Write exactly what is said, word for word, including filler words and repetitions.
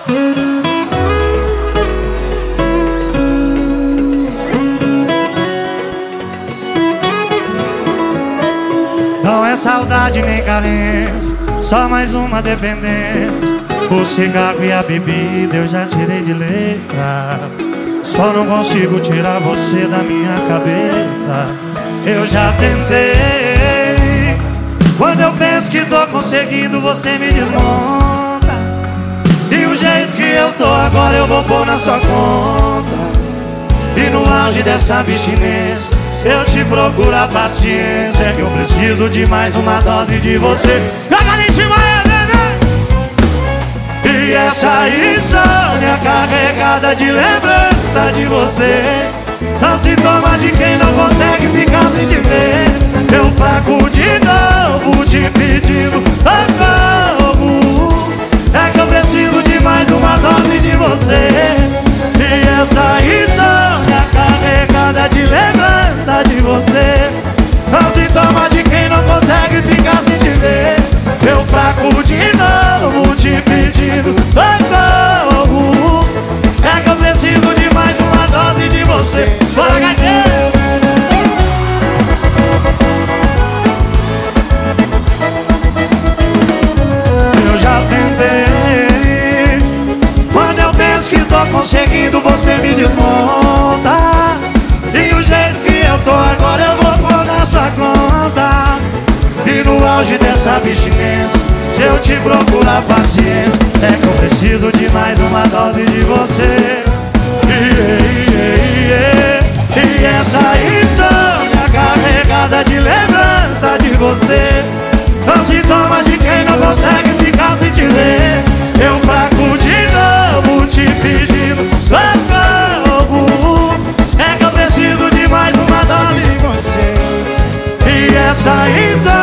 Não é saudade nem carência, só mais uma dependência. O cigarro e a bebida eu já tirei de letra. Só não consigo tirar você da minha cabeça. Eu já tentei. Quando eu penso que tô conseguindo, você me desmonta. E o jeito que eu tô agora eu vou pôr na sua conta. E no auge dessa abstinência eu te procuro a paciência, que eu preciso de mais uma dose de você. Joga ali em cima, é, bebê! E essa insônia carregada de lembrança de você são sintomas de quem não consegue ficar sem te ver. Eu fraco de novo, te pedindo socorro. É que eu preciso de mais uma dose de você. E essa insônia carregada de lembrança de você são sintomas de quem não consegue ficar sem te ver. Eu fraco de novo, te pedindo socorro. É que eu preciso de mais uma dose de você. Bora, gaiteiro! Eu já tentei. Quando eu penso que tô conseguindo, você me desmonta. E o jeito que eu tô agora eu vou pôr na sua conta. E no auge dessa abstinência eu te procuro a paciência. É que eu preciso de mais uma dose de você. Yeah, yeah, yeah. E essa insônia carregada de lembrança de você são sintomas de quem não consegue ficar sem te ver. Eu fraco de novo, te pedindo socorro. É que eu preciso de mais uma dose de você. E essa insônia